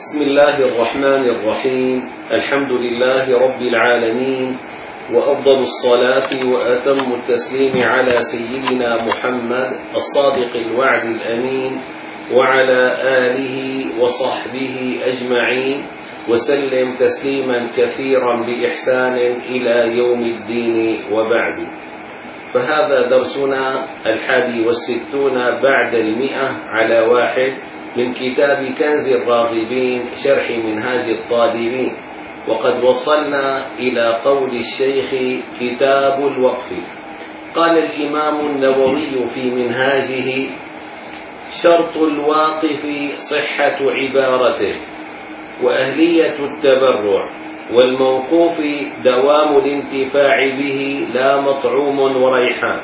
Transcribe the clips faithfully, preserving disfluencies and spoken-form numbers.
بسم الله الرحمن الرحيم. الحمد لله رب العالمين، وأفضل الصلاة وأتم التسليم على سيدنا محمد الصادق الوعد الأمين وعلى آله وصحبه أجمعين، وسلم تسليما كثيرا بإحسان إلى يوم الدين، وبعد. فهذا درسنا الحادي والستون بعد المئة على واحد من كتاب كنز الراغبين شرح منهاج الطالبين، وقد وصلنا إلى قول الشيخ كتاب الوقف. قال الإمام النووي في منهاجه: شرط الواقف صحة عبارته، وأهلية التبرع، والموقوف دوام الانتفاع به لا مطعوم وريحان،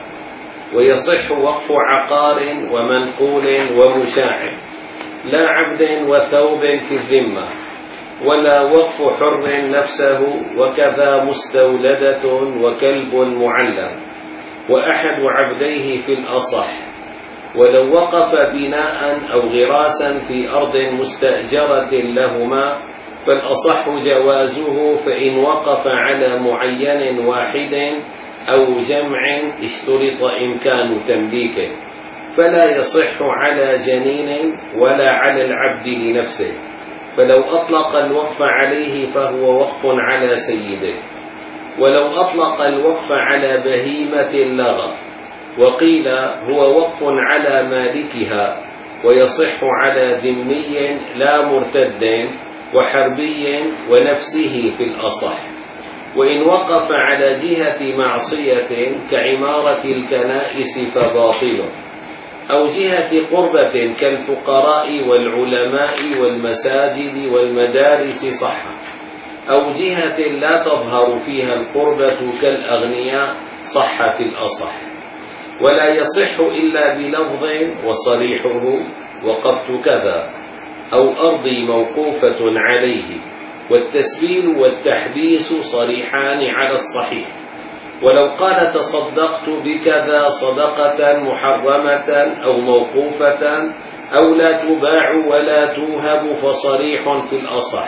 ويصح وقف عقار ومنقول ومشاع، لا عبد وثوب في الذمة، ولا وقف حر نفسه، وكذا مستولدة وكلب معلم، وأحد عبديه في الأصح. ولو وقف بناء أو غراسا في أرض مستأجرة لهما فالأصح جوازه، فإن وقف على معين واحد أو جمع اشترط إمكان تمليكه، فلا يصح على جنين ولا على العبد لنفسه، فلو أطلق الوقف عليه فهو وقف على سيده، ولو أطلق الوقف على بهيمة لغى، وقيل هو وقف على مالكها، ويصح على ذمي لا مرتد وحربي ونفسه في الأصح. وإن وقف على جهة معصية كعمارة الكنائس فباطل، أو جهة قربة كالفقراء والعلماء والمساجد والمدارس صح، أو جهة لا تظهر فيها القربة كالأغنياء صح في الأصح. ولا يصح إلا بلفظ وصريحه وقفت كذا، أو أرضي موقوفة عليه، والتسبيل والتحبيس صريحان على الصحيح. ولو قال تصدقت بكذا صدقة محرمة أو موقوفة أو لا تباع ولا توهب فصريح في الأصح.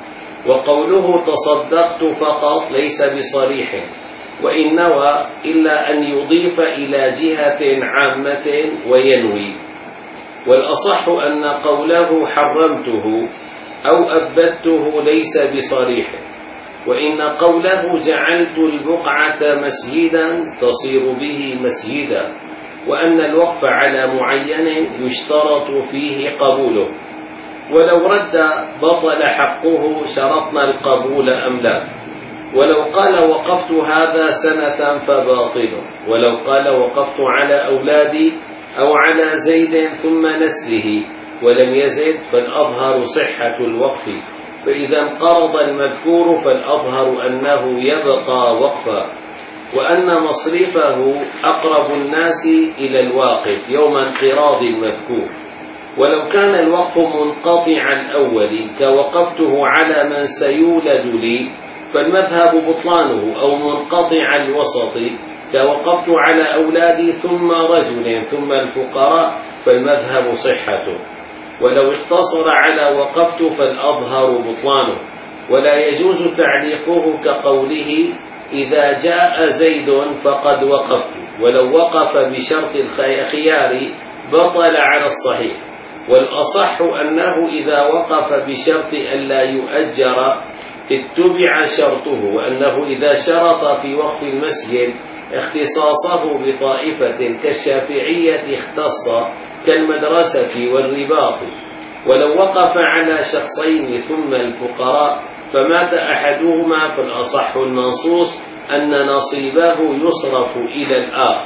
وقوله تصدقت فقط ليس بصريح، وإن نوى إلا أن يضيف إلى جهة عامة وينوي. والأصح أن قوله حرمته أو أبدته ليس بصريح، وإن قوله جعلت البقعة مسجدا تصير به مسجدا، وأن الوقف على معين يشترط فيه قبوله. ولو رد بطل حقه شرطنا القبول أم لا. ولو قال وقفت هذا سنة فباطل، ولو قال وقفت على أولادي أو على زيد ثم نسله ولم يزد فالأظهر صحة الوقف، فإذا انقرض المذكور فالأظهر أنه يبقى وقفا، وأن مصرفه أقرب الناس إلى الواقف يوم انقراض المذكور. ولو كان الوقف منقطع الأول كوقفته على من سيولد لي فالمذهب بطلانه، أو منقطع الوسط كوقفت على أولادي ثم رجل ثم الفقراء فالمذهب صحته. ولو اقتصر على وقفت فالأظهر بطلانه. ولا يجوز تعليقه كقوله إذا جاء زيد فقد وقفت، ولو وقف بشرط الخيار بطل على الصحيح. والأصح أنه إذا وقف بشرط ألا يؤجر اتبع شرطه، وأنه إذا شرط في وقف المسجد اختصاصه بطائفة كالشافعية اختص كالمدرسة والرباط. ولو وقف على شخصين ثم الفقراء فمات أحدهما فالأصح المنصوص أن نصيبه يصرف إلى الآخر.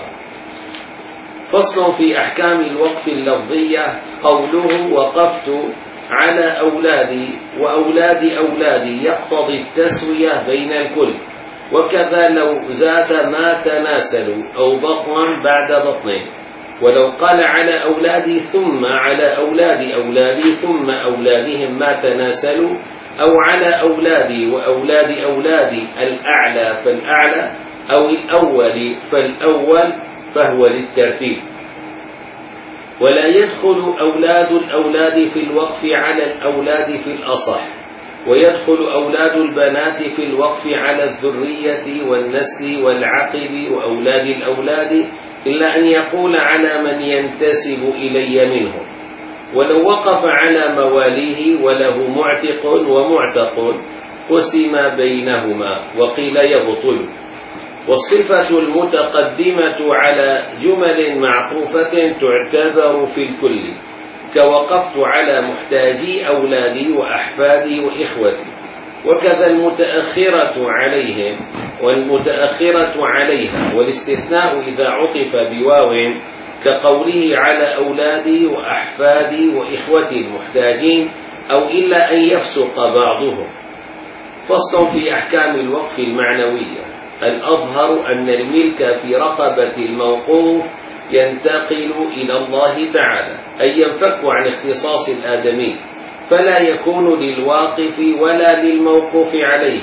فصل في أحكام الوقف اللفظية. قوله وقفت على أولادي وأولاد أولادي يقتضي التسوية بين الكل، وكذا لو زاد ما تناسلوا أو بطنا بعد بطن. ولو قال على أولادي ثم على أولاد أولادي ثم أولادهم ما تناسلوا، أو على أولادي وأولاد أولادي الأعلى فالأعلى، أو الأول فالأول، فهو للترتيب. ولا يدخل أولاد الأولاد في الوقف على الأولاد في الأصح، ويدخل أولاد البنات في الوقف على الذرية والنسل والعقب وأولاد الأولاد، إلا أن يقول على من ينتسب إلي منهم. ولو وقف على مواليه وله معتق ومعتق قسم بينهما وقيل يبطل. والصفة المتقدمة على جمل معطوفة تعتبر في الكل، كوقفت على محتاجي أولادي وأحفادي وإخوتي. وكذا المتأخرة عليهم والمتأخرة عليها، والاستثناء إذا عطف بواو كقوله على أولادي وأحفادي وإخوتي المحتاجين، أو إلا أن يفسق بعضهم. فصل في أحكام الوقف المعنوية. الأظهر أن الملك في رقبة الموقوف ينتقل إلى الله تعالى، أي ينفك عن اختصاص الآدمي، فلا يكون للواقف ولا للموقوف عليه،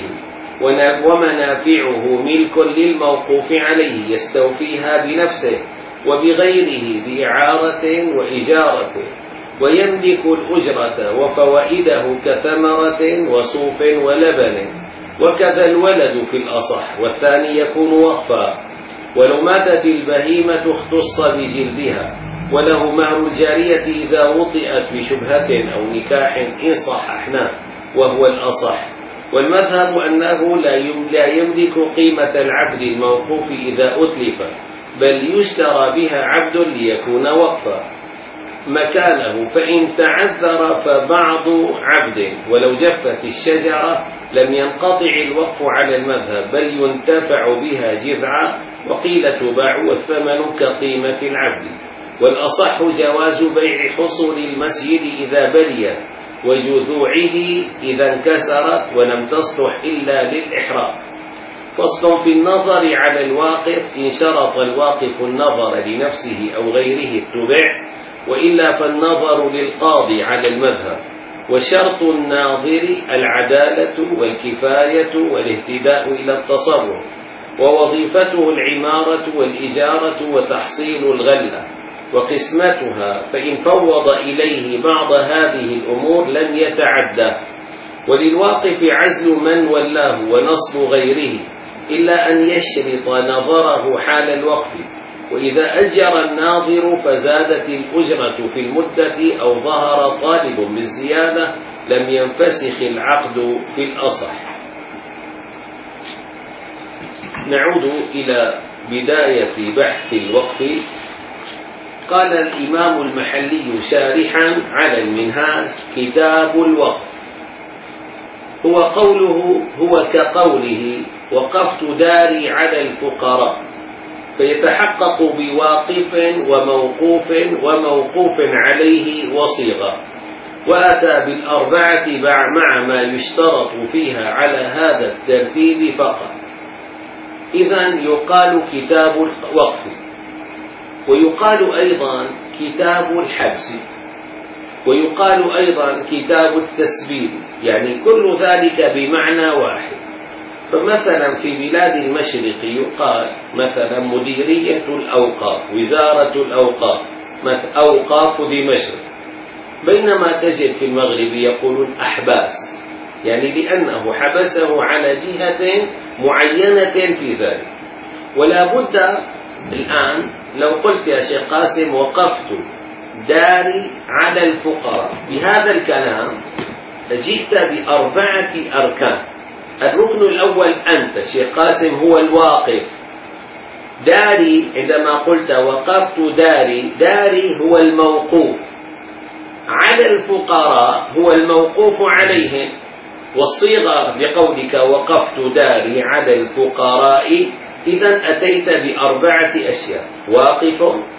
ومنافعه ملك للموقوف عليه يستوفيها بنفسه وبغيره بإعارة وإجارة، ويملك الأجرة وفوائده كثمرة وصوف ولبن. وكذا الولد في الأصح، والثاني يكون وقفا. ولو ماتت البهيمة اختص بجلدها، وله مهر الجارية إذا وطئت بشبهة أو نكاح إن صححنا، وهو الأصح. والمذهب أنه لا يملك قيمة العبد الموقوف إذا أتلف، بل يشترى بها عبد ليكون وقفا مكانه، فإن تعذر فبعض عبد. ولو جفت الشجرة لم ينقطع الوقف على المذهب، بل ينتفع بها جذعا، وقيل تباع والثمن كقيمة العبد. والأصح جواز بيع حصول المسجد إذا بلي، وجذوعه إذا انكسرت ولم تصلح إلا للإحراق. فصل في النظر على الواقف. إن شرط الواقف النظر لنفسه أو غيره اتبع، وإلا فالنظر للقاضي على المذهب. وشرط الناظر العدالة والكفاية والاهتداء إلى التصرف، ووظيفته العمارة والإجارة وتحصيل الغلة وقسمتها، فإن فوض إليه بعض هذه الأمور لم يتعدى. وللواقف عزل من ولاه ونصب غيره، إلا أن يشرط نظره حال الوقف. وإذا أجر الناظر فزادت الأجرة في المدة أو ظهر طالب بالزيادة لم ينفسخ العقد في الأصح. نعود إلى بداية بحث الوقف. قال الإمام المحلي شارحا على المنهاج: كتاب الوقف هو قوله هو كقوله وقفت داري على الفقراء، فيتحقق بواقف وموقوف وموقوف عليه وصيغة، وأتى بالأربعة مع ما يشترط فيها على هذا الترتيب فقط. إذن يقال كتاب الوقف، ويقال أيضا كتاب الحبس، ويقال أيضا كتاب التسبيل، يعني كل ذلك بمعنى واحد. فمثلا في بلاد المشرق يقال مثلا مديرية الأوقاف، وزارة الأوقاف، أوقاف دمشق، بينما تجد في المغرب يقولون أحباس، يعني لأنه حبسه على جهة معينة في ذلك. ولا بد الآن لو قلت يا شيخ قاسم وقفت داري على الفقراء، بهذا الكلام جئت بأربعة أركان. الركن الأول أنت شيخ قاسم هو الواقف. داري عندما قلت وقفت داري، داري هو الموقوف على الفقراء، هو الموقوف عليهم. والصيغة لقولك وقفت داري على الفقراء، إذن أتيت بأربعة أشياء: واقف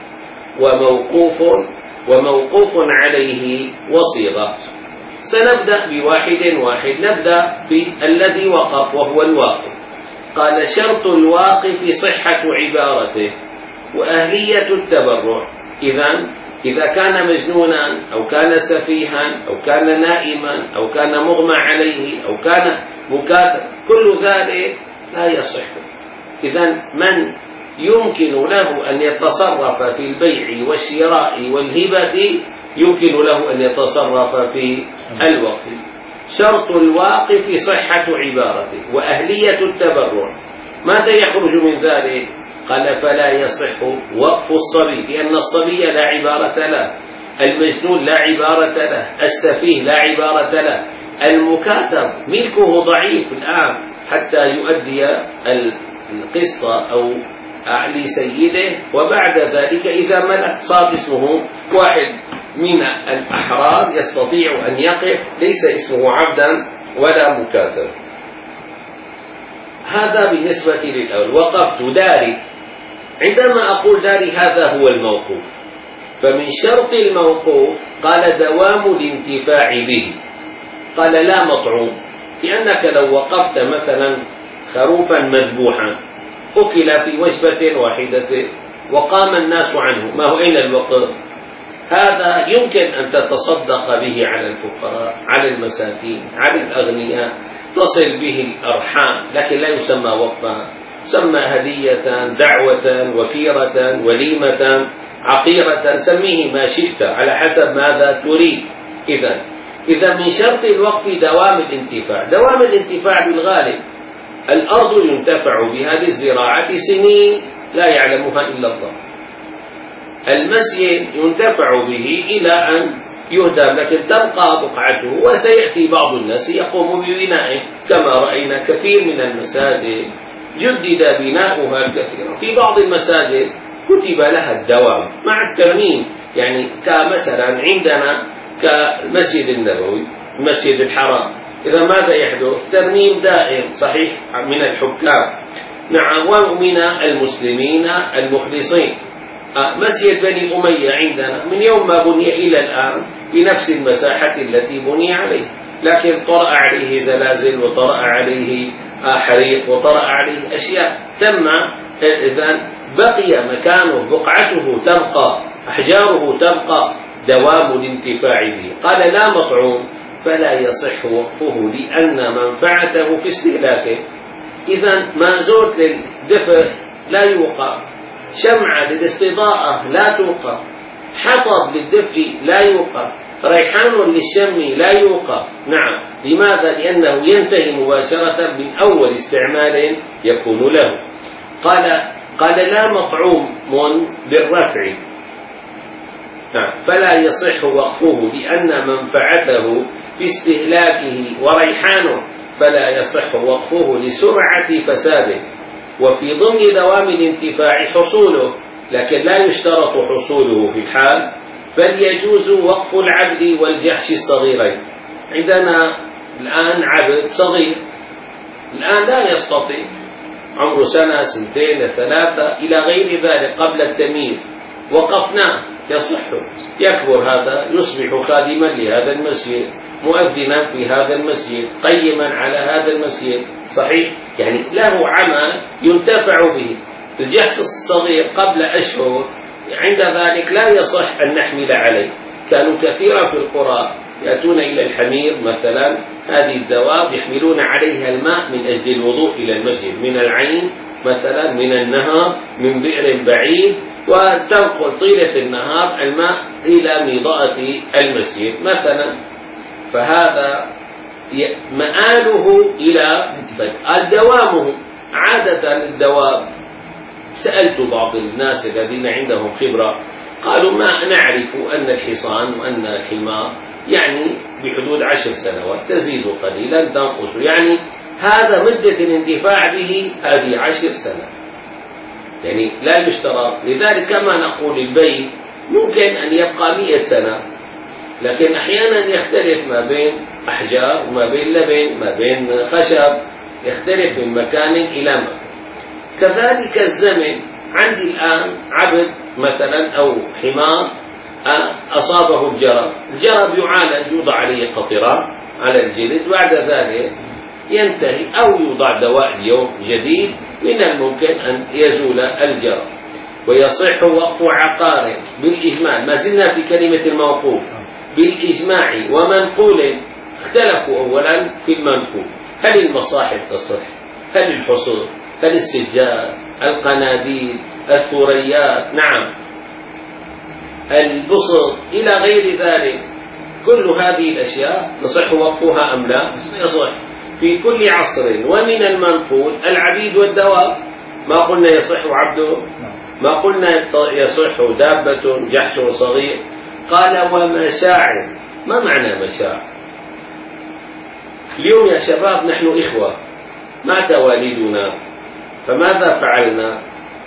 وموقوف وموقوف عليه وصيغة. سنبدأ بواحد واحد. نبدأ بالذي وقف وهو الواقف. قال: شرط الواقف صحة عبارته وأهلية التبرع. إذن إذا كان مجنونا أو كان سفيها أو كان نائما أو كان مغمى عليه أو كان مكاتب، كل ذلك لا يصح. إذن من يمكن له أن يتصرف في البيع والشراء والهبة، يمكن له أن يتصرف في الوقف. شرط الواقف صحة عبارته وأهلية التبرع. ماذا يخرج من ذلك؟ قال فلا يصح وقف الصبي، لأن الصبي لا عبارة له، المجنون لا عبارة له، السفيه لا عبارة له، المكاتب ملكه ضعيف الآن حتى يؤدي القسط أو لسيده، وبعد ذلك إذا ملك صار اسمه واحد من الأحرار يستطيع أن يقف، ليس اسمه عبدا ولا مكاتب. هذا بالنسبة للأول. وقفت داري، عندما أقول داري هذا هو الموقوف، فمن شرط الموقوف قال دوام الانتفاع به، قال لا مطعوم، لأنك لو وقفت مثلا خروفا مذبوحا أكل في وجبة واحدة وقام الناس عنه، ما هو أين الوقف؟ هذا يمكن أن تتصدق به على الفقراء، على المساكين، على الأغنياء، تصل به الأرحام، لكن لا يسمى وقفا، يسمى هدية، دعوة، وكيرة، وليمة، عقيرة، سميه ما شئت على حسب ماذا تريد. إذا إذا من شرط الوقف دوام الانتفاع. دوام الانتفاع بالغالب الأرض ينتفع بها للزراعة سنين لا يعلمها إلا الله، المسجد ينتفع به إلى أن يهدم، لكن تبقى بقعته، وسيأتي بعض الناس يقوم ببنائه، كما رأينا كثير من المساجد جدد بناؤها الكثير، في بعض المساجد كتب لها الدوام مع الترميم، يعني كمثلا عندنا كالمسجد النبوي، المسجد الحرام، إذا ماذا يحدث؟ ترميم دائم صحيح من الحكام، نعم، ومن المسلمين المخلصين. مسجد بني أمية عندنا من يوم ما بني إلى الآن بنفس المساحة التي بني عليه، لكن طرأ عليه زلازل، وطرأ عليه حريق، وطرأ عليه أشياء، تم إذن بقي مكانه، بقعته تبقى، أحجاره تبقى، دوام الانتفاع به. قال لا مطعوم فلا يصح وقفه لأن منفعته في استهلاكه. إذن ما زلت للدفء لا يوقف، شمعة للاستضاءة لا توقف، حطب للدفء لا يوقف، ريحان للشم لا يوقف. نعم، لماذا؟ لأنه ينتهي مباشرة من أول استعمال يكون له. قال قال لا مطعوم بالرفع، نعم، فلا يصح وقفه لأن منفعته في استهلاكه، وريحانه فلا يصح وقفه لسرعة فساده، وفي ضمن دوام الانتفاع حصوله، لكن لا يشترط حصوله في الحال، بل يجوز وقف العبد والجحش الصغيرين. عندنا الآن عبد صغير الآن لا يستطيع، عمره سنة، سنتين، ثلاثة، إلى غير ذلك قبل التمييز، وقفناه يصح، يكبر هذا، يصبح خادما لهذا المسجد، مؤذنا في هذا المسجد، قيما على هذا المسجد، صحيح، يعني له عمل ينتفع به. الجحش الصغير قبل أشهر عند ذلك لا يصح أن نحمل عليه، كانوا كثيرا في القرى يأتون إلى الحمير مثلا، هذه الدواب يحملون عليها الماء من أجل الوضوء إلى المسجد، من العين مثلا، من النهر، من بئر بعيد، وتنقل طيلة النهار الماء إلى ميضاءة المسجد مثلا، فهذا مآله إلى دوامه. عادة الدواب، سألت بعض الناس الذين عندهم خبرة قالوا ما نعرف أن الحصان وأن الحمار يعني بحدود عشر سنوات، تزيد قليلا تنقص، يعني هذا مدة الانتفاع به هذه عشر سنة، يعني لا يشترط. لذلك كما نقول البيت ممكن أن يبقى مئة سنة، لكن أحيانا يختلف ما بين أحجار وما بين لبن، ما بين خشب، يختلف من مكان إلى مكان. كذلك الزمن، عندي الآن عبد مثلا أو حمار أصابه الجرب، الجرب يعالج، يوضع عليه قطرة على الجلد، بعد ذلك ينتهي، أو يوضع دواء اليوم جديد، من الممكن أن يزول الجرب. ويصح وقف عقار بالإجماع، ما زلنا في كلمة الموقوف، بالإجماع ومنقول. اختلفوا أولا في المنقول، هل المصاحف تصح؟ هل الحصول؟ هل السجاد؟ القناديل، الثريات، نعم، البسط إلى غير ذلك. كل هذه الأشياء يصح وقفها أم لا؟ يصح في كل عصر. ومن المنقول العبيد والدواب، ما قلنا يصح عبده، ما قلنا يصح دابة جحش صغير. قال ومشاعر. ما معنى مشاعر؟ اليوم يا شباب نحن إخوة، مات والدنا، فماذا فعلنا؟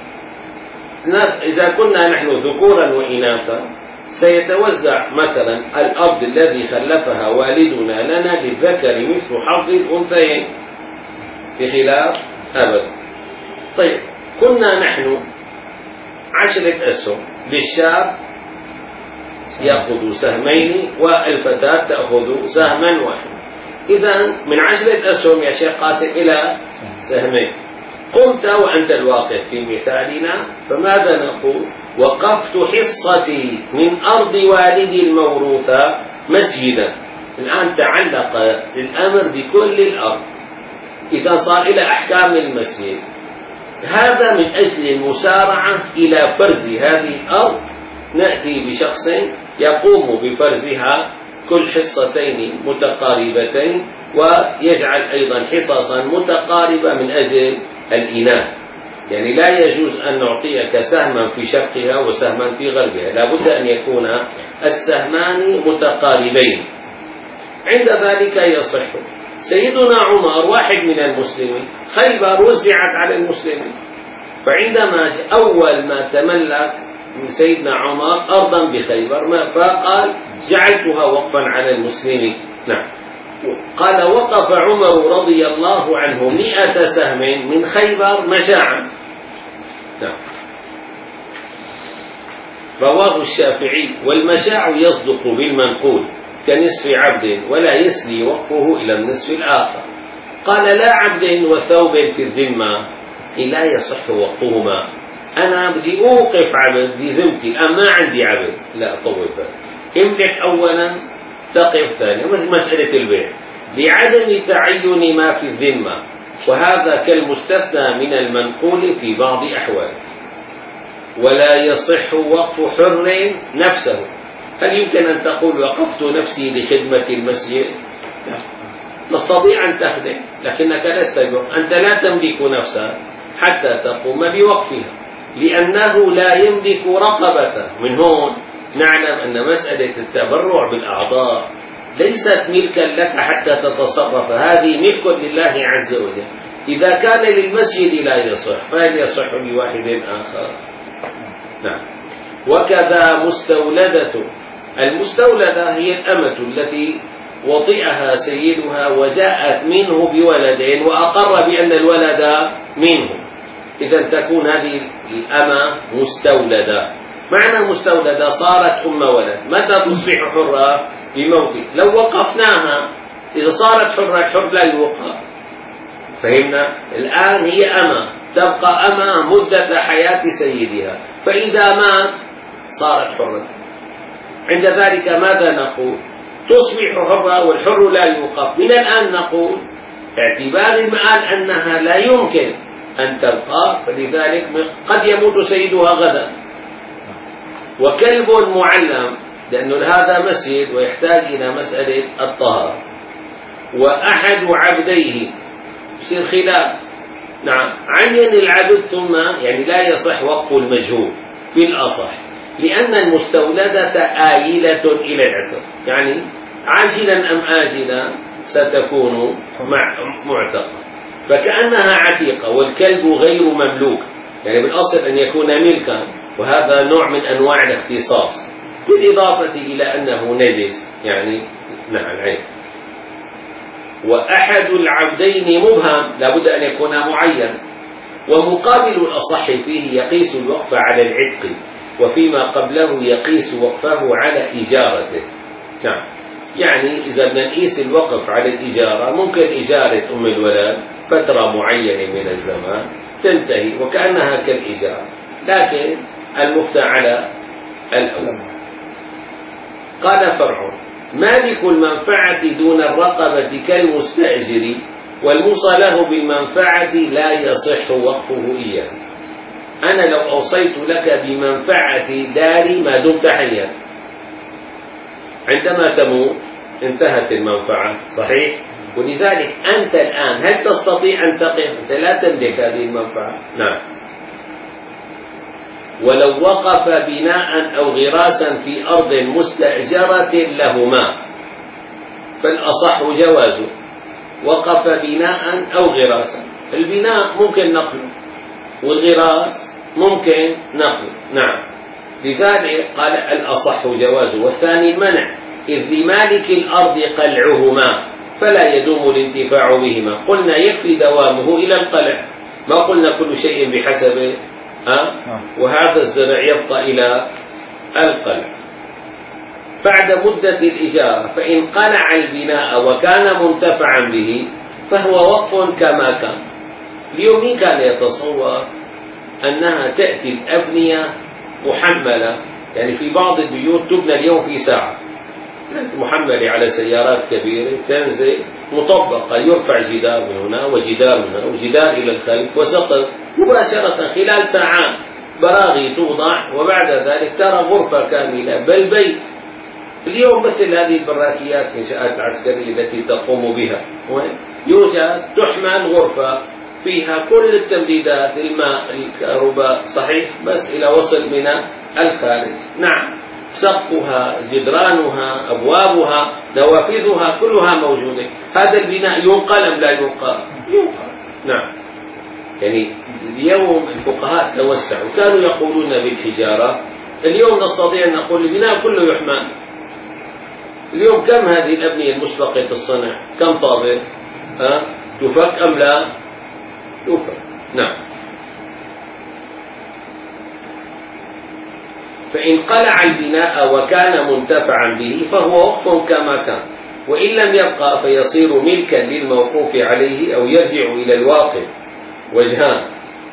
إذا كنا نحن ذكورا وإناثا سيتوزع مثلا الأرض الذي خلفها والدنا لنا للذكر مثل حظ الأنثيين بخلاف أبد. طيب كنا نحن عشرة أسهم، للشاب يأخذ سهمين والفتاة تأخذ سهما واحد. إذا من عشرة أسهم يا شيخ قاسم إلى سهمين. قمت وأنت الواقف في مثالنا، فماذا نقول؟ وقفت حصتي من أرض والدي الموروثة مسجدا. الآن تعلق الأمر بكل الأرض، إذا صار إلى أحكام المسجد. هذا من أجل المسارعة إلى فرز هذه الأرض، نأتي بشخص يقوم بفرزها كل حصتين متقاربتين، ويجعل أيضا حصصا متقاربة من أجل الإناث. يعني لا يجوز أن نعطيك سهما في شرقها وسهما في غربها، لا بد أن يكون السهمان متقاربين. عند ذلك يصح. سيدنا عمر واحد من المسلمين، خيبر وزعت على المسلمين، فعندما أول ما تملك من سيدنا عمر أرضا بخيبر فقال جعلتها وقفا على المسلمين. نعم. قال وقف عمر رضي الله عنه مئة سهم من خيبر مشاعا. نعم. رواه الشافعي. والمشاع يصدق بالمنقول كنصف عبد ولا يسري وقفه إلى النصف الآخر. قال لا عبد وثوب في الذمة لا يصح وقفهما. أنا بدي أوقف عبد بذمتي، الآن ما عندي عبد، لا طول بالك، املك أولا تقف ثانيا، مثل مسألة البيع لعدم تعين ما في الذمة، وهذا كالمستثنى من المنقول في بعض أحواله. ولا يصح وقف حر نفسه. هل يمكن أن تقول وقفت نفسي لخدمة المسجد؟ لا. نستطيع أن تخدم لكنك لست بوقف. أنت لا تملك نفسك حتى تقوم بوقفها، لأنه لا يملك رقبته. من هون نعلم أن مسألة التبرع بالأعضاء ليست ملكا لك حتى تتصرف، هذه ملك لله عز وجل. إذا كان للمسجد لا يصح، فهل يصح لواحد آخر؟ نعم. وكذا مستولدة. المستولدة هي الأمة التي وطئها سيدها وجاءت منه بولد وأقر بأن الولد منه، إذا تكون هذه الأمة مستولدة. معنى مستولدة صارت أم ولد. متى تصبح حرة؟ بموته. لو وقفناها إذا صارت حرة، الحر لا يوقف. فهمنا؟ الآن هي أمة، تبقى أمة مدة حياة سيدها، فإذا مات صارت حرة. عند ذلك ماذا نقول؟ تصبح حرة والحر لا يوقف. من الآن نقول اعتبار المآل أنها لا يمكن أن تبقى، فلذلك قد يموت سيدها غدا. وكلب معلم، لأن هذا مسجد ويحتاج إلى مسألة الطهارة. وأحد عبديه يصير خلاف. نعم. عين العبد ثم يعني لا يصح وقف المجهول في الأصح، لأن المستولدة آيلة إلى العتق، يعني عاجلا أم آجلا ستكون معتقة، فكأنها عتيقة. والكلب غير مملوك، يعني بالأصل أن يكون ملكا، وهذا نوع من أنواع الاختصاص، بالإضافة إلى أنه نجس، يعني نعم العين. وأحد العبدين مبهم، لابد أن يكون معين. ومقابل الأصح فيه يقيس الوقف على العتق، وفيما قبله يقيس وقفه على إجارته. نعم. يعني إذا بدنا نقيس الوقف على الإجارة، ممكن إجارة أم الولد فترة معينة من الزمان تنتهي وكأنها كالإجارة، لكن المفتى على الأول. قال فرع: مالك المنفعة دون الرقبة كالمستأجر، والموصى له بالمنفعة لا يصح وقفه إياه. أنا لو أوصيت لك بمنفعة داري ما دمت حيا، عندما تموت انتهت المنفعة، صحيح؟ ولذلك أنت الآن هل تستطيع أن تقف؟ أنت لا تملك هذه المنفعة. نعم. ولو وقف بناء أو غراسا في أرض مستأجرة لهما فالأصح جوازه. وقف بناء أو غراسا، البناء ممكن نقله والغراس ممكن نقله. نعم. لذلك قال الأصح جوازه، والثاني المنع، إذ لمالك الأرض قلعهما فلا يدوم الانتفاع بهما. قلنا يكفي دوامه إلى القلع، ما قلنا كل شيء بحسبه. أه؟ وهذا الزرع يبقى إلى القلع. بعد مدة الإجارة فإن قلع البناء وكان منتفعا به فهو وقف كما كان. اليوم مين كان يتصور أنها تأتي الأبنية محملة؟ يعني في بعض البيوت تبنى اليوم في ساعة، محملة على سيارات كبيرة، تنزل مطبقة، يرفع جدار من هنا وجدار من هنا وجدار إلى الخلف وسقف مباشرة خلال ساعات، براغي توضع وبعد ذلك ترى غرفة كاملة بل بيت. اليوم مثل هذه البراكيات الإنشاءات العسكرية التي تقوم بها يوجد تحمل غرفة فيها كل التمديدات، الماء، الكهرباء، صحيح، بس إلى وصل من الخارج. نعم. سقفها، جدرانها، أبوابها، نوافذها كلها موجودة. هذا البناء ينقل أم لا ينقل؟ ينقل. نعم. يعني اليوم الفقهاء توسعوا، كانوا يقولون بالحجارة، اليوم نستطيع أن نقول البناء كله يحمل. اليوم كم هذه الأبنية المسبقة الصنع؟ كم طابق؟ ها؟ تفك أم لا؟ تفك. نعم. فإن قلع البناء وكان منتفعا به فهو وقف كما كان، وإن لم يبقى فيصير ملكا للموقوف عليه أو يرجع إلى الواقف. وجهان،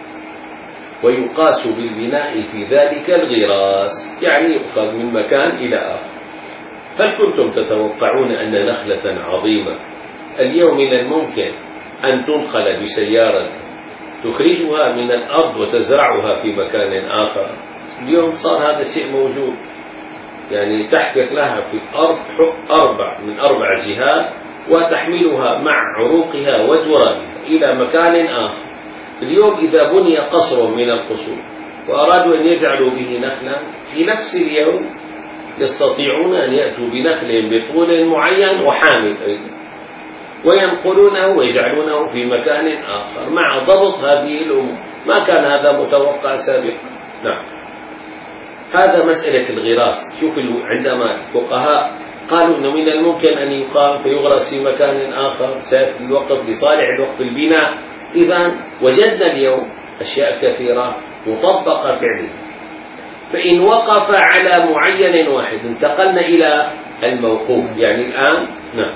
ويقاس بالبناء في ذلك الغراس، يعني يؤخذ من مكان إلى آخر. هل كنتم تتوقعون أن نخلة عظيمة اليوم من الممكن أن تنخل بسيارة تخرجها من الأرض وتزرعها في مكان آخر؟ اليوم صار هذا الشيء موجود، يعني تحفر لها في الأرض أربع من أربع جهات وتحملها مع عروقها ودورانها إلى مكان آخر. اليوم إذا بني قصر من القصور وأرادوا أن يجعلوا به نخلا في نفس اليوم يستطيعون أن يأتوا بنخل بطول معين وحامل أيضا وينقلونه ويجعلونه في مكان آخر مع ضبط هذه الأمور. ما كان هذا متوقع سابقا. نعم. هذا مسألة الغراس. شوف عندما الفقهاء قالوا أنه من الممكن أن يقام فيغرس في مكان آخر الوقف لصالح الوقف البناء، إذن وجدنا اليوم أشياء كثيرة مطبقة فعليا. فإن وقف على معين واحد انتقلنا إلى الموقوف. يعني الآن نعم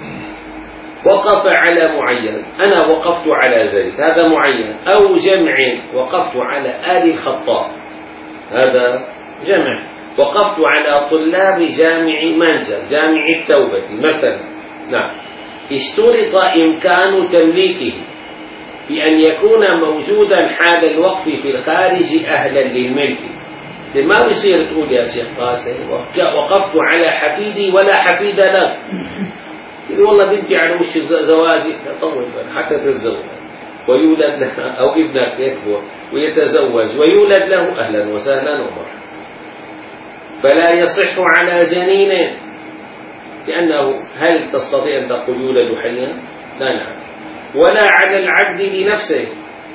وقف على معين، أنا وقفت على زيد هذا معين، أو جمع وقفت على آل الخطاب هذا جمع، وقفت على طلاب جامع منجر جامع التوبة مثلا. نعم. اشترط إمكان تمليكه بأن يكون موجودا حال الوقف في الخارج أهلا للملك. ما بيصير تقول يا شيخ قاسم وقفت على حفيدي ولا حفيد لك، والله بنتي على وش زواجي، طول حتى تتزوج ويولد لها، أو ابنك يكبر ويتزوج ويولد له، أهلا وسهلا ومرحبا. فلا يصح على جنين، لأنه هل تستطيع أن تقول يولد حيا؟ لا نعم. ولا على العبد لنفسه،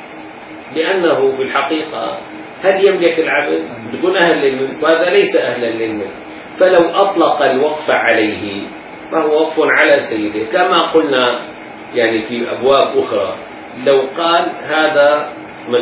لأنه في الحقيقة هل يملك العبد؟ يكون أهل للملك، وهذا ليس أهلا للملك. فلو أطلق الوقف عليه فهو وقف على سيده، كما قلنا يعني في أبواب أخرى. لو قال هذا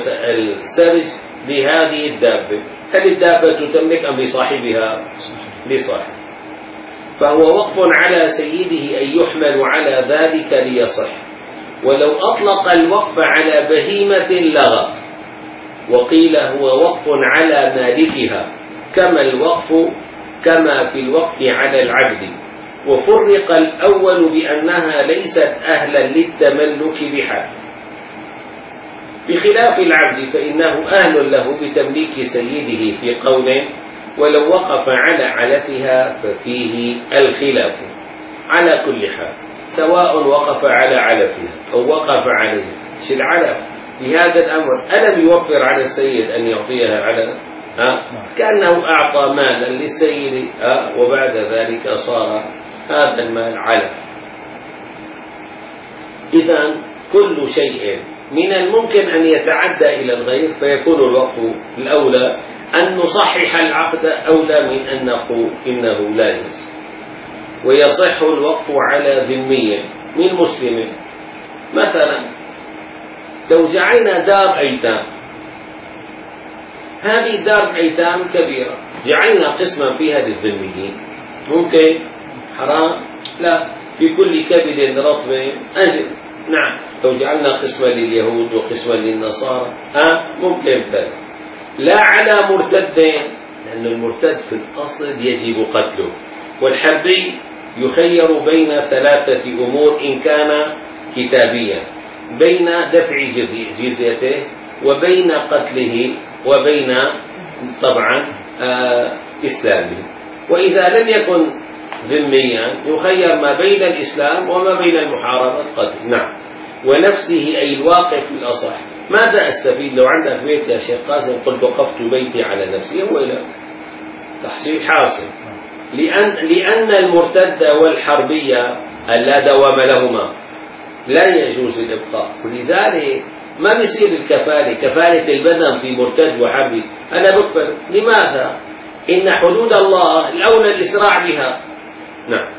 السرج لهذه الدابة، هل الدابة تملك أم لصاحبها؟ لصاحب. فهو وقف على سيده أن يحمل على ذلك ليصح. ولو أطلق الوقف على بهيمة لغى، وقيل هو وقف على مالكها كما الوقف كما في الوقف على العبد، وفرق الأول بأنها ليست أهلا للتملك بحال. بخلاف العبد فإنه أهل له بتمليك سيده في قوله ولو وقف على علفها ففيه الخلاف. على كل حال سواء وقف على علفها أو وقف عليه، ايش العلف في هذا الأمر؟ ألم يوفر على السيد أن يعطيها علف؟ ها؟ كأنه أعطى مالا للسيد ها؟ وبعد ذلك صار هذا المال علف. إذن كل شيء من الممكن أن يتعدى إلى الغير فيكون الوقف الأولى. أن نصحح العقد أولى من أن نقول إنه لا يصح. ويصح الوقف على ذمية من مسلم. مثلا لو جعلنا دار أيتام، هذه دار أيتام كبيرة، جعلنا قسما فيها للذميين، ممكن؟ حرام؟ لا، في كل كبد رطب أجر. نعم، لو جعلنا قسما لليهود وقسما للنصارى ها ممكن ذلك. لا على مرتدين، لأن المرتد في الأصل يجب قتله، والحربي يخير بين ثلاثة أمور إن كان كتابيا: بين دفع جزيته وبين قتله وبين طبعا آه إسلامه. وإذا لم يكن ذميا يخير ما بين الإسلام وما بين المحاربة القتل. نعم. ونفسه أي الواقف الأصح. ماذا أستفيد لو عندك بيت يا شيخ قاسم قلت وقفت بيتي على نفسي؟ هو لا تحصيل حاصل، لأن, لأن المرتد والحربية لا دوام لهما، لا يجوز الإبقاء، ولذلك ما بيصير الكفالة كفالة البدن في مرتد وحربي. أنا بكفل لماذا؟ إن حدود الله الأولى الإسراع بها. نعم.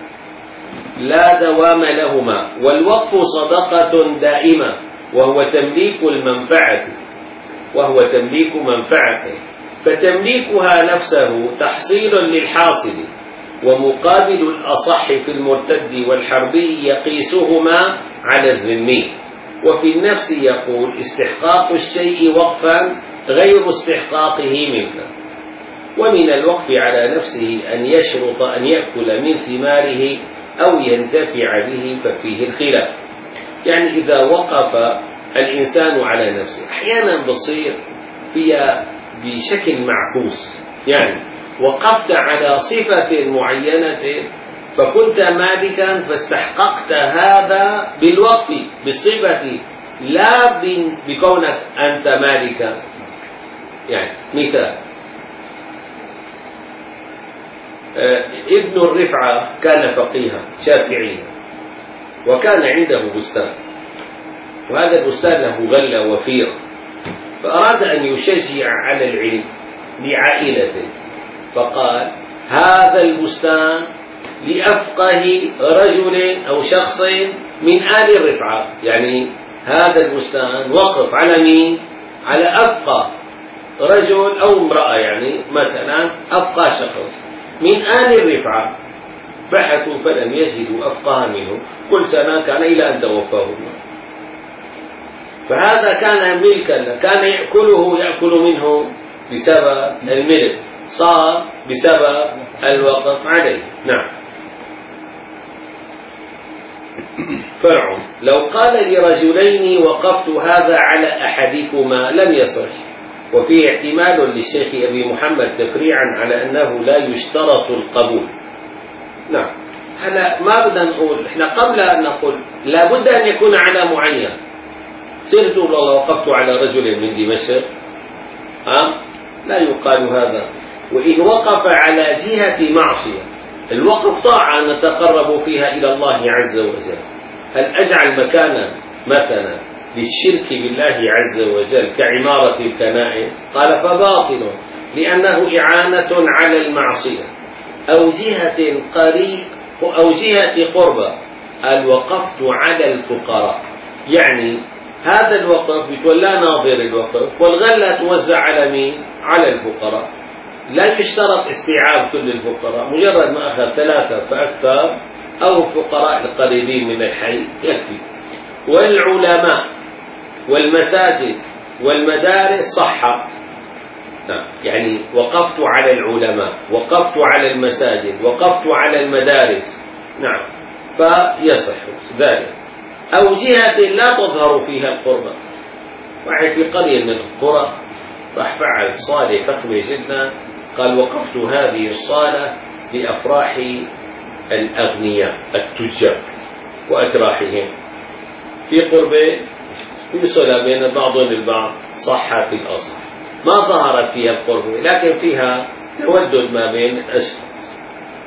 لا دوام لهما. والوقف صدقة دائمة وهو تمليك المنفعة وهو تمليك منفعته، فتمليكها نفسه تحصيل للحاصل، ومقابل الأصح في المرتد والحربي يقيسهما على الذمي. وفي النفس يقول استحقاق الشيء وقفا غير استحقاقه ملكا. ومن الوقف على نفسه أن يشرط أن يأكل من ثماره أو ينتفع به ففيه الخلاف. يعني إذا وقف الإنسان على نفسه أحيانا بتصير فيها بشكل معكوس، يعني وقفت على صفة معينة فكنت مالكا فاستحققت هذا بالوقف بالصفة لا بكونك أنت مالكا. يعني مثال ابن الرفعة كان فقيها شافعيا وكان عنده بستان، وهذا البستان له غلة وفيرة، فأراد أن يشجع على العلم لعائلته، فقال هذا البستان لأفقه رجل أو شخص من آل الرفعة. يعني هذا البستان وقف على مين؟ على أفقه رجل أو امرأة، يعني مثلا أفقه شخص من آل الرفعة. بحثوا فلم يجدوا أفقه منه، كل سنة كان إلى أن توفاه الله. فهذا كان ملكا، كان يأكله يأكل منه بسبب الملك، صار بسبب الوقف عليه. نعم. فرع: لو قال لرجلين وقفت هذا على أحدكما لم يصح، وفيه احتمال للشيخ أبي محمد تفريعا على أنه لا يشترط القبول. نعم. هلا ما بدنا نقول احنا قبل أن نقول لابد أن يكون على معين. صرت والله وقفت على رجل من دمشق ها لا يقال هذا. وإن وقف على جهة معصية، الوقف طاعة نتقرب فيها إلى الله عز وجل. هل أجعل مكانا مثلا للشرك بالله عز وجل كعمارة الكنائس؟ قال فباطل، لأنه إعانة على المعصية. أو جهة قريب أو جهة قربة، الوقفت على الفقراء، يعني هذا الوقف بتولى ناظر الوقف والغلة توزع على مين؟ على الفقراء. لا يشترط استيعاب كل الفقراء، مجرد ما أخذ ثلاثة فأكثر أو الفقراء القريبين من الحي يكفي. والعلماء والمساجد والمدارس صحة. يعني وقفت على العلماء، وقفت على المساجد، وقفت على المدارس. نعم، فيصح ذلك. أو جهة لا تظهر فيها القربة، واحد في قرية من القرى راح فعل صالة فخمة جدا، قال وقفت هذه الصالة لأفراح الأغنياء التجار وأتراحهم، في قربة في صلة بين بعضهم البعض صحة في الأصل، ما ظهرت فيها القربة لكن فيها تودد ما بين الأشخاص.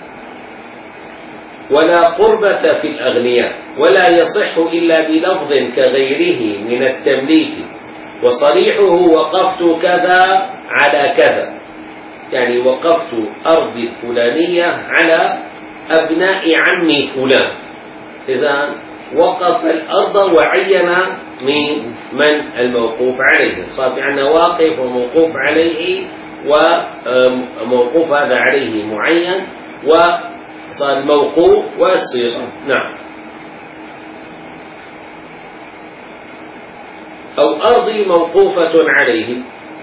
ولا قربة في الأغنياء، ولا يصح إلا بلفظ كغيره من التمليك، وصريحه وقفت كذا على كذا، يعني وقفت أرضي الفلانية على أبناء عمي فلان، إذا وقف الأرض وعين من من الموقوف عليه، صار في عندنا واقف وموقوف عليه، وموقوف هذا عليه معين وصار موقوف والصيغة. نعم. أو أرضي موقوفة عليه،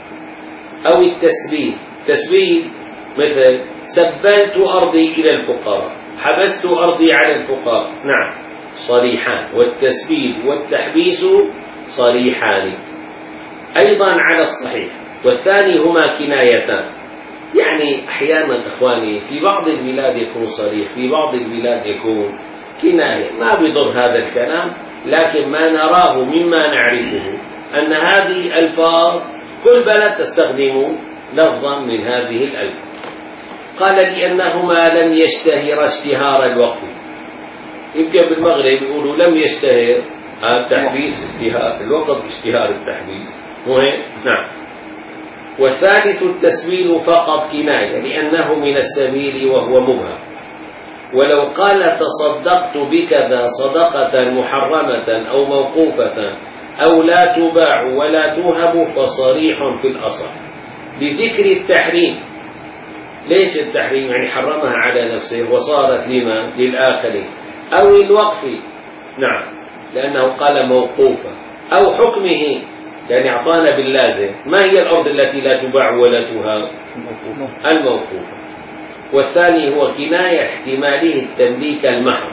أو التسبيل. تسبيل مثل سبلت أرضي إلى الفقراء، حبست أرضي على الفقراء، نعم صريحان، والتسبيل والتحبيس صريحان أيضا على الصحيح. والثاني هما كنايتان، يعني أحيانا إخواني في بعض البلاد يكون صريح، في بعض البلاد يكون كناية، ما بيضر هذا الكلام، لكن ما نراه مما نعرفه أن هذه الألفاظ كل بلد تستخدم لفظا من هذه الألفاظ. قال لأنهما لم يشتهر اشتهار الوقف، يمكن بالمغرب يقولوا لم يشتهر التحبيس اشتهار الوقف اشتهار التحبيس، مهم. نعم. والثالث التسبيل فقط كناية، لأنه من السبيل وهو مبهم. ولو قال تصدقت بكذا صدقة محرمة أو موقوفة أو لا تباع ولا توهب فصريح في الأصل بذكر التحريم. ليش التحريم؟ يعني حرمها على نفسه وصارت لما للآخرين، أو الوقف، نعم لأنه قال موقوفة، أو حكمه يعني أعطانا باللازم. ما هي الأرض التي لا تباع ولا تهاب؟ الموقوفة. والثاني هو كناية احتماله التمليك المحض.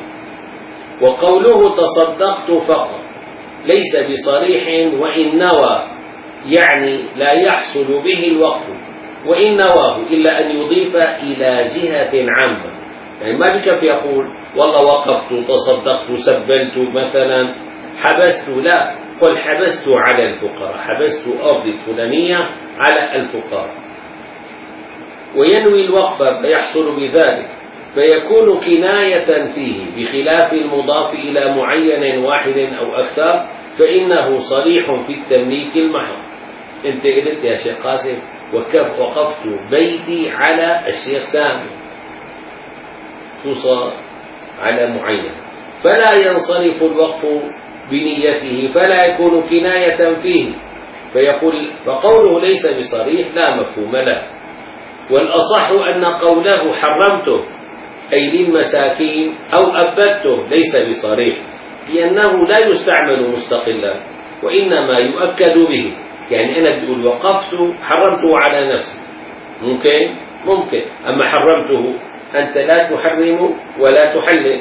وقوله تصدقت فقط ليس بصريح، وإن نوى يعني لا يحصل به الوقف، وإن نواه إلا أن يضيف إلى جهة عامة، يعني ما بكفي يقول والله وقفت تصدقت سبلت مثلا حبست، لا، قل حبست على الفقراء، حبست أرضي الفلانية على الفقراء. وينوي الوقف فيحصل بذلك، فيكون كناية فيه بخلاف المضاف إلى معين واحد أو أكثر، فإنه صريح في التمليك المحض. أنت قلت يا شيخ قاسم وكيف وقفت بيتي على الشيخ سامي، توصى على معين، فلا ينصرف الوقف بنيته، فلا يكون كناية فيه، فيقول فقوله ليس بصريح لا مفهوم له. والأصح أن قوله حرمته أي للمساكين أو أبدته ليس بصريح، لأنه لا يستعمل مستقلا، وإنما يؤكد به. يعني أنا بقول وقفت حرمته على نفسي، ممكن ممكن أما حرمته أنت لا تحرم ولا تحلل،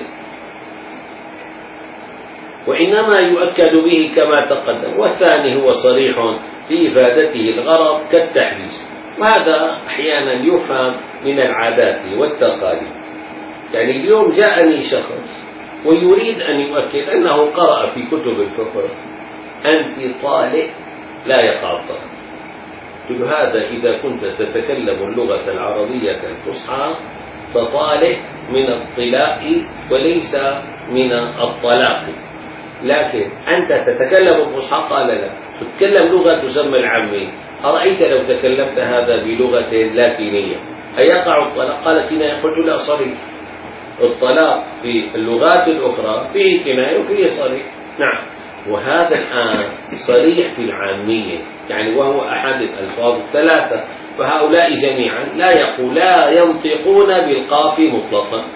وإنما يؤكد به كما تقدم. والثاني هو صريح بإفادته الغرض كالتحديث، وهذا أحيانا يفهم من العادات والتقاليد. يعني اليوم جاءني شخص ويريد أن يؤكد أنه قرأ في كتب الفقه أنت طالق لا يقع الطلاق. قلت له هذا إذا كنت تتكلم اللغة العربية الفصحى فطالق من الطلاق وليس من الطلاق، لكن أنت تتكلم الفصحى قال لا، تتكلم لغة تسمى العامية. أرأيت لو تكلمت هذا بلغة لاتينية أيقع الطلاق؟ قال كناية. قلت لا، صريح. الطلاق في اللغات الأخرى فيه كناية وفيه صريح، نعم. وهذا الآن صريح في العامية، يعني وهو أحد الألفاظ الثلاثة، فهؤلاء جميعا لا يقول لا ينطقون بالقاف مطلقا.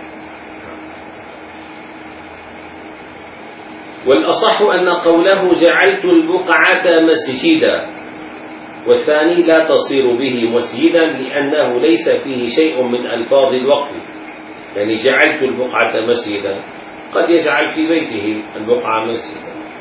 والأصح أن قوله جعلت البقعة مسجدا، والثاني لا تصير به مسجدا لأنه ليس فيه شيء من ألفاظ الوقف. يعني جعلت البقعة مسجدا قد يجعل في بيته البقعة مسجدا،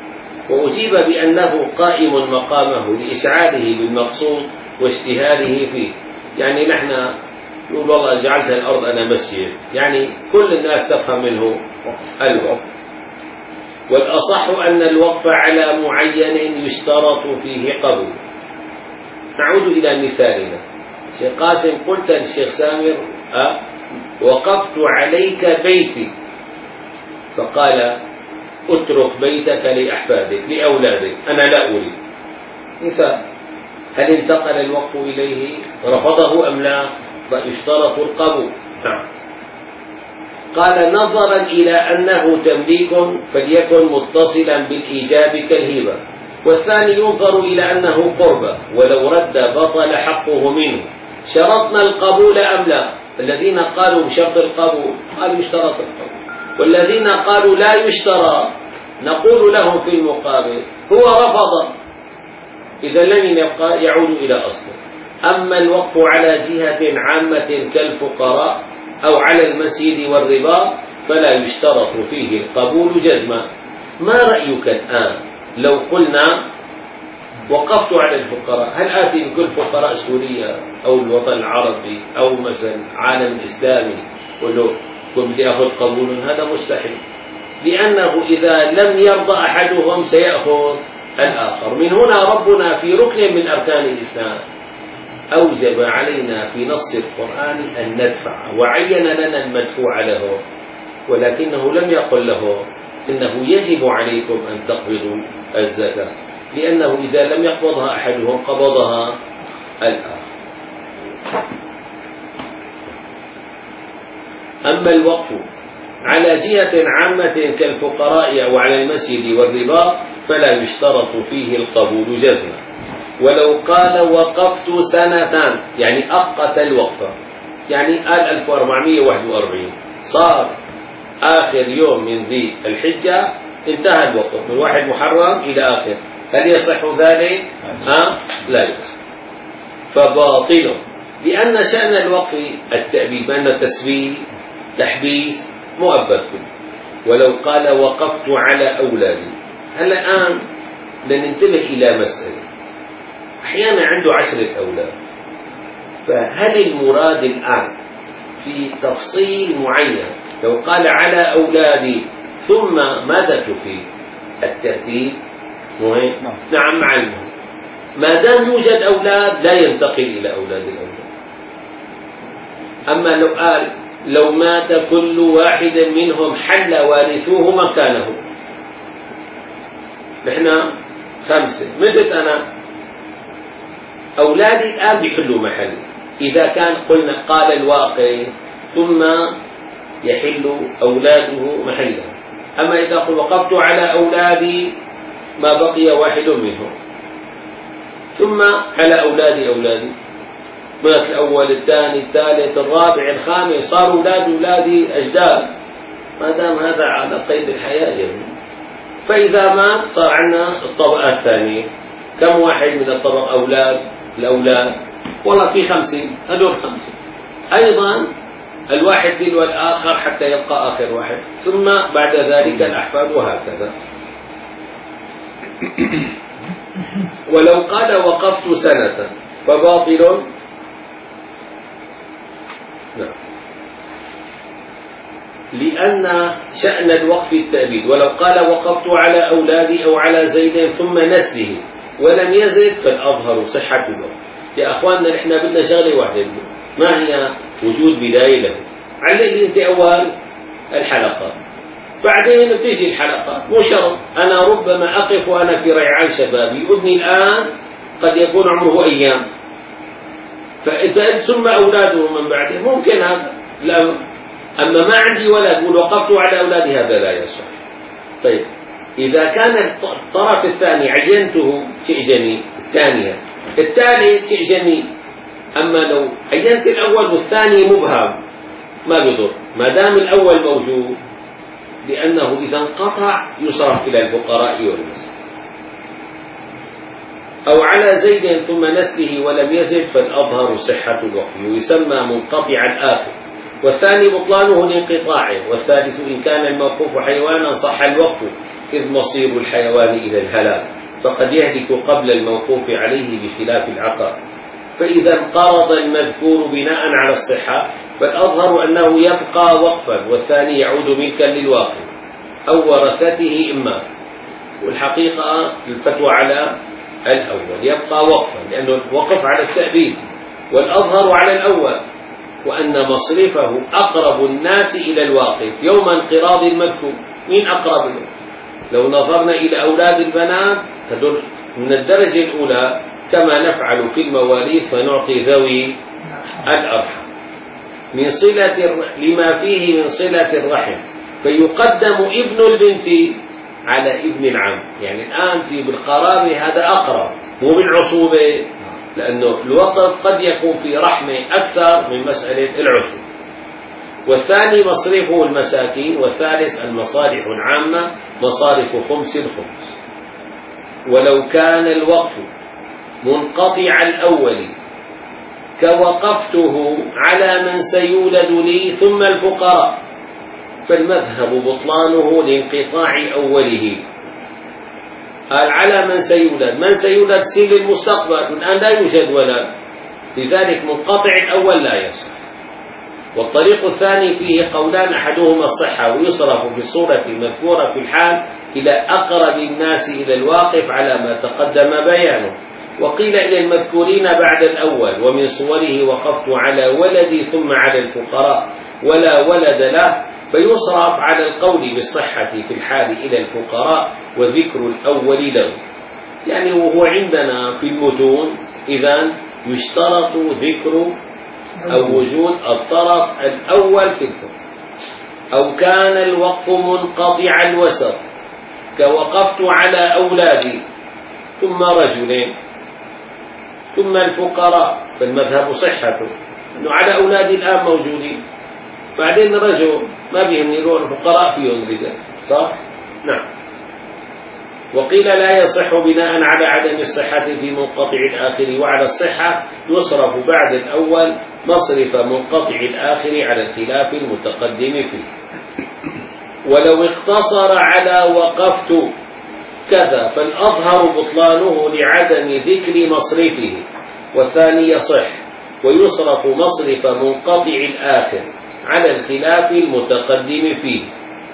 وأجيب بأنه قائم مقامه لإشعاره بالمقصود واشتهاره فيه. يعني نحن نقول والله جعلت الأرض أنا مسجد، يعني كل الناس تفهم منه الوقف. والأصح أن الوقف على معين يشترط فيه قبول. نعود إلى مثالنا. شيخ قاسم قلت للشيخ سامر أه وقفت عليك بيتي، فقال اترك بيتك لأحفادك لأولادك، أنا لا أريد. مثال، هل انتقل الوقف إليه رفضه أم لا؟ فيشترط القبول. نعم. قال نظرا إلى أنه تمليك فليكن متصلا بالإيجاب كالهبة، والثاني ينظر إلى أنه قربة ولو رد بطل حقه منه. شرطنا القبول أم لا؟ الذين قالوا بشرط القبول قالوا يشترط القبول، والذين قالوا لا يشترط نقول لهم في المقابل هو رفض، إذا لن يبقى يعود إلى أصله. أما الوقف على جهة عامة كالفقراء أو على المسجد والرباط فلا يشترط فيه القبول جزما. ما رأيك الآن لو قلنا وقفت على الفقراء، هل آتي بكل فقراء سوريا أو الوطن العربي أو مثلا عالم إسلامي ولو كن بدي أخذ قبول؟ هذا مستحيل، لأنه إذا لم يرضى أحدهم سيأخذ الآخر. من هنا ربنا في ركن من أركان الإسلام أوجب علينا في نص القرآن أن ندفع، وعين لنا المدفوع له، ولكنه لم يقل له إنه يجب عليكم أن تقبضوا الزكاة، لأنه إذا لم يقبضها أحدهم قبضها الآخر. أما الوقف على جهة عامة كالفقراء أو على المسجد والرباط فلا يشترط فيه القبول جزما. ولو قال وقفت سنتان، يعني أقت الوقفة، يعني قال ألف وأربعمائة وواحد وأربعين صار آخر يوم من ذي الحجة انتهى الوقف من واحد محرم إلى آخر، هل يصح ذلك؟ ها؟ لا يصح، فباطل، لأن شأن الوقف التأبيد، بأن التسبيح تحبيس مؤبد كله. ولو قال وقفت على أولادي، هل الآن لننتبه إلى مسألة، أحيانا عنده عشرة أولاد، فهل المراد الآن في تفصيل معين لو قال على أولادي ثم ماذا تفيد؟ الترتيب مهم؟ نعم مع المهم. ما دام يوجد أولاد لا ينتقل إلى أولاد الأولاد. أما لو قال لو مات كل واحد منهم حل وارثوه مكانه، نحن خمسة متت أنا، أولادي الآن بيحلوا محل، إذا كان قلنا قال الواقع ثم يحل أولاده محله. أما إذا قل وقفت على أولادي ما بقي واحد منهم ثم على أولادي أولادي مات الأول الثاني الثالث الرابع الخامس، صاروا أولاد أولادي أجداد، ما دام هذا على قيد الحياة يعني. فإذا مات صار عندنا الطبقة الثانية، كم واحد من الطبقة أولاد الأولاد؟ والله في خمسين، هذول خمسين أيضا، الواحد تلو الآخر حتى يبقى آخر واحد، ثم بعد ذلك الأحفاد وهكذا. ولو قال وقفت سنة فباطل. نعم. لأن شأن الوقف التأبيد. ولو قال وقفت على أولادي أو على زيد ثم نسله ولم يزد فالأظهر صحة الوقف. يا أخواننا نحن بدنا شغلة واحدة، ما هي؟ وجود بداية له. علق لي أنت أول الحلقات، بعدين تيجي الحلقات، مو شرط. أنا ربما أقف وأنا في ريعان شبابي، ابني الآن قد يكون عمره أيام، فإذا ثم أولاده من بعده ممكن هذا لا. أما ما عندي ولد قول وقفت على أولادي، هذا لا يصح. طيب إذا كان الطرف الثاني عينته شيء جميل، الثانية الثالث شيء جميل. أما لو عينت الأول والثاني مبهم ما بيضر، ما دام الأول موجود، لأنه إذا انقطع يصرف إلى الفقراء والمساكين. أو على زيد ثم نسله ولم يزد فالأظهر صحة الوقف، ويسمى منقطع الآخر، والثاني بطلانه لانقطاعه، والثالث إن كان الموقوف حيوانا صح الوقف إذ مصير الحيوان إلى الهلاك، فقد يهلك قبل الموقوف عليه بخلاف العقار. فإذا انقرض المذكور بناء على الصحة فالأظهر أنه يبقى وقفا، والثاني يعود ملكا للواقف أو ورثته إما. والحقيقة الفتوى على الأول يبقى وقفا، لأنه وقف على التأبيد، والأظهر على الأول، وأن مصرفه أقرب الناس إلى الواقف يوم انقراض المذكور. مين أقرب له؟ لو نظرنا إلى أولاد البنات هذول من الدرجة الأولى كما نفعل في المواريث، فنعطي ذوي الأرحام من صلة لما فيه من صلة الرحم، فيقدم ابن البنت على ابن العم. يعني الآن في بالقرابة هذا أقرب، مو بالعصوبة، لأنه الوقف قد يكون في رحمة أكثر من مسألة العصوبة. والثاني مصرفه المساكين، والثالث المصالح العامة مصارف خمس الخمس. ولو كان الوقف منقطع الأول كوقفته على من سيولد لي ثم الفقراء، فالمذهب بطلانه لانقطاع أوله. قال على من سيولد، من سيولد سيل المستقبل، من الآن لا يوجد ولد، لذلك منقطع الأول لا يصح. والطريق الثاني فيه قولان، أحدهما الصحة ويصرف بالصورة المذكورة في الحال إلى أقرب الناس إلى الواقف على ما تقدم بيانه، وقيل إلى المذكورين بعد الأول، ومن صوره وقفت على ولدي ثم على الفقراء ولا ولد له، فيصرف على القول بالصحة في الحال إلى الفقراء وذكر الأول له. يعني وهو عندنا في المتون إذن يشترط ذكر أو وجود الطرف الأول في الفقه. أو كان الوقف منقطع الوسط كوقفت على أولادي ثم رجلين ثم الفقراء، فالمذهب صحته أنه على أولادي الآن موجودين، بعدين رجل ما بهم يروح، الفقراء فيهم رجال، صح؟ نعم. وقيل لا يصح بناء على عدم الصحة في منقطع الآخر، وعلى الصحة يصرف بعد الأول مصرف منقطع الآخر على الخلاف المتقدم فيه. ولو اقتصر على وقفت كذا فالأظهر بطلانه لعدم ذكر مصرفه، والثاني يصح ويصرف مصرف منقطع الآخر على الخلاف المتقدم فيه.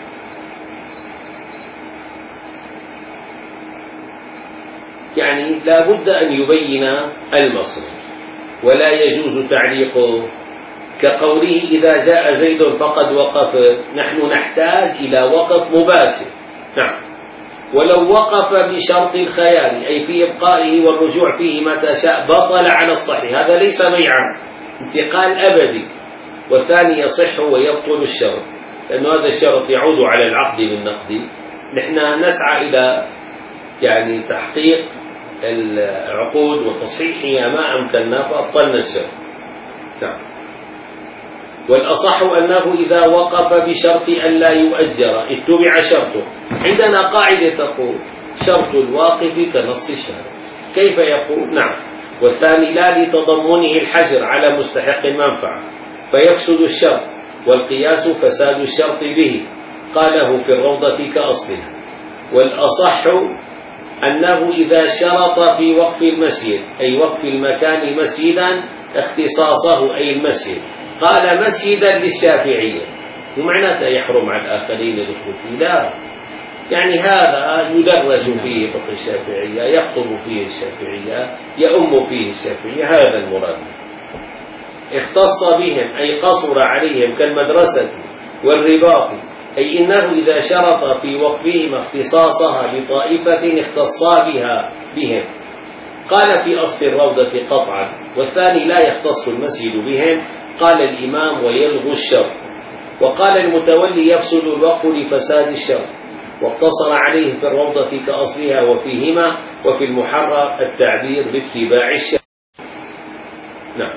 يعني لا بد أن يبين المصرف، ولا يجوز تعليقه، كقوله إذا جاء زيد فقد وقف، نحن نحتاج إلى وقف مباشر. نعم. ولو وقف بشرط الخيال، أي في إبقائه والرجوع فيه متى شاء، بطل على الصحيح، هذا ليس بيعا، انتقال أبدي. والثاني يصح ويبطل الشرط، لأن هذا الشرط يعود على العقد بالنقد. نحن نسعى إلى يعني تحقيق العقود وتصحيحها ما أمكننا، فأبطلنا الشرط. نعم. والأصح أنه إذا وقف بشرط أن لا يؤجر اتبع شرطه. عندنا قاعدة تقول شرط الواقف كنص الشرط. كيف يقول؟ نعم. والثاني لا لتضمنه الحجر على مستحق المنفعة فيفسد الشرط، والقياس فساد الشرط به، قاله في الروضة كأصله. والأصح أنه إذا شرط في وقف المسجد، أي وقف المكان مسجدا، اختصاصه أي المسجد، قال مسجدا للشافعية، ومعناته يحرم على الآخرين الدخول فيه، لا، يعني هذا يدرس فيه فقه الشافعية، يخطب فيه الشافعية، يؤم فيه الشافعية، هذا المراد. اختص بهم أي قصر عليهم كالمدرسة والرباط، أي إنه إذا شرط في وقفهم اختصاصها بطائفة اختصا بها بهم، قال في أصل الروضة قطعا. والثاني لا يختص المسجد بهم، قال الإمام ويلغو الشرط. وقال المتولي يفسد الوقف لفساد الشرط، واقتصر عليه في الروضة كأصلها وفيهما، وفي المحرر التعبير باتباع الشرط. نعم.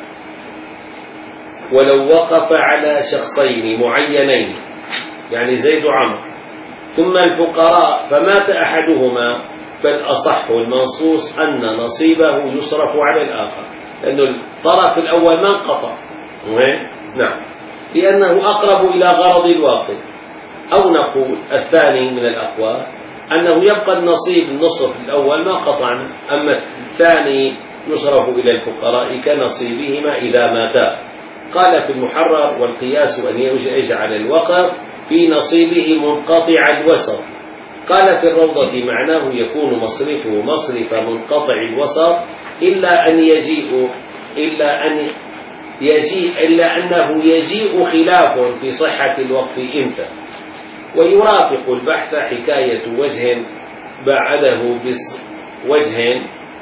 ولو وقف على شخصين معينين، يعني زيد وعمرو، ثم الفقراء فمات أحدهما، فالأصح المنصوص أن نصيبه يصرف على الآخر، لأن الطرف الأول ما انقطع. نعم. لأنه أقرب إلى غرض الواقف. أو نقول الثاني من الأقوال أنه يبقى النصيب النصف الأول ما قطعنا، أما الثاني يصرف إلى الفقراء كنصيبهما إذا ماتا. قال في المحرر: والقياس أن يجعل الوقف في نصيبه منقطع الوسط. قال في الروضة: معناه يكون مصرفه مصرف منقطع الوسط إلا أن يجيء إلا أن يجيء إلا أنه يجيء خلاف في صحة الوقف إمتى. ويرافق البحث حكاية وجه بعده بس وجه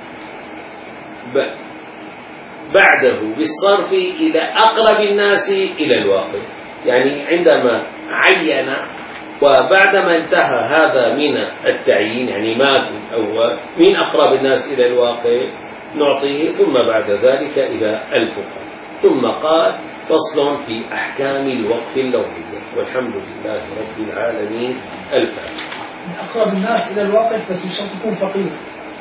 بعده بالصرف إلى أقرب الناس إلى الواقع. يعني عندما عين وبعدما انتهى هذا من التعيين، يعني مات الأول، من أقرب الناس إلى الواقع نعطيه، ثم بعد ذلك إلى الفقراء. ثم قال: فصل في أحكام الوقف اللونية. والحمد لله رب العالمين. الفاتحة. من أقرب الناس إلى الواقع، بس مش شرط يكون فقير.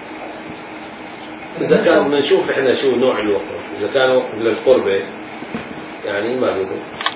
إذا كان نشوف إحنا شو نوع الوقف. إذا كان وقف للقربة يعني ما له